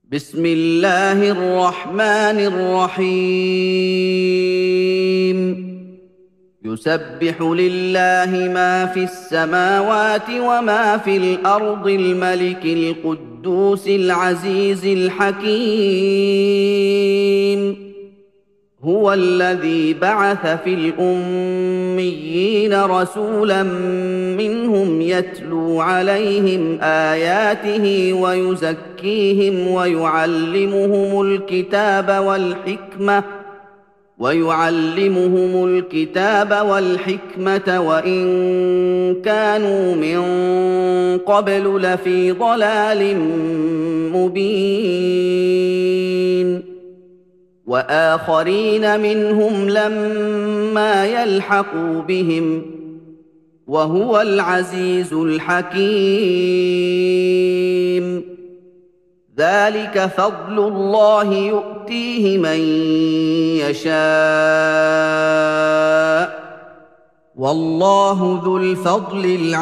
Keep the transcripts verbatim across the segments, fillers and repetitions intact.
بسم الله الرحمن الرحيم يسبح لله ما في السماوات وما في الأرض الملك القدوس العزيز الحكيم هو الذي بعث في الأميين رسولا منهم يتلو عليهم آياته ويزكيهم ويعلمهم الكتاب والحكمة ويعلمهم الكتاب والحكمة وإن كانوا من قبل لفي ضلال مبين وآخرين منهم لما يلحقوا بهم وهو العزيز الحكيم ذلك فضل الله يؤتيه من يشاء والله ذو الفضل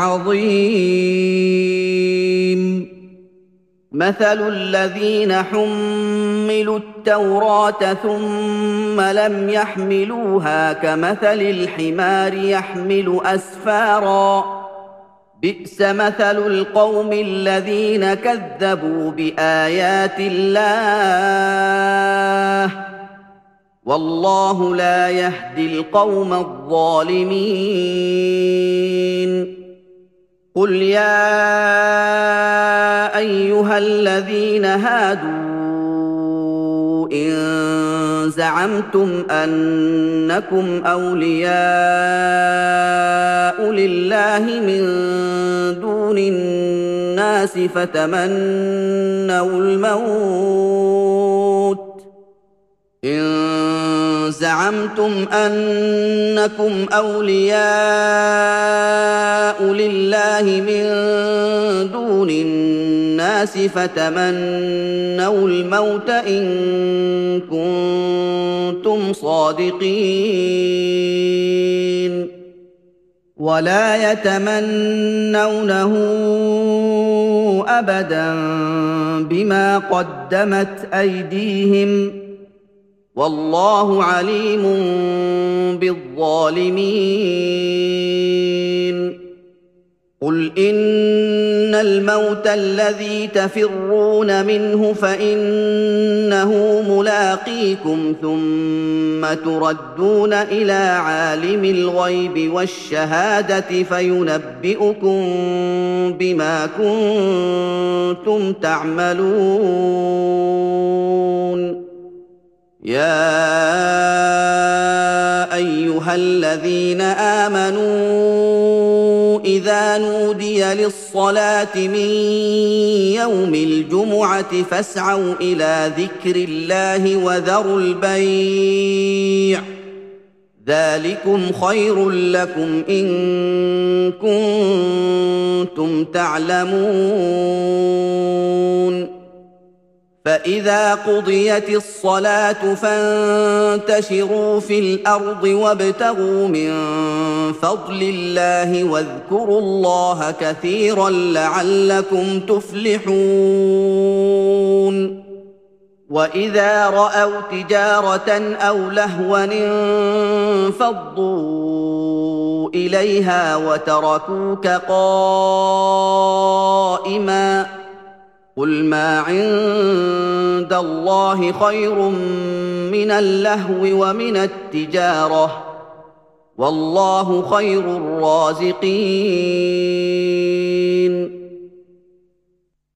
العظيم مثل الذين حملوا التوراة ثم لم يحملوها كمثل الحمار يحمل أسفارا بئس مثل القوم الذين كذبوا بآيات الله والله لا يهدي القوم الظالمين قل يا أيها الذين هادوا إن زعمتم أنكم أولياء لله من دون الناس فتمنوا الموت إن زعمتم أنكم أولياء لله من دون الناس فتمنوا الموت إن كنتم صادقين ولا يتمنونه أبدا بما قدمت أيديهم والله عليم بالظالمين قل إن الموت الذي تفرون منه فإنه ملاقيكم ثم تردون إلى عالم الغيب والشهادة فينبئكم بما كنتم تعملون يا أيها الذين آمنوا إذا نودي للصلاة من يوم الجمعة فاسعوا إلى ذكر الله وذروا البيع ذلكم خير لكم إن كنتم تعلمون فإذا قضيت الصلاة فانتشروا في الأرض وابتغوا من فضل الله واذكروا الله كثيرا لعلكم تفلحون وإذا رأوا تجارة أو لهوا انفضوا إليها وتركوك قائما قل ما عند الله خير من اللهو ومن التجارة والله خير الرازقين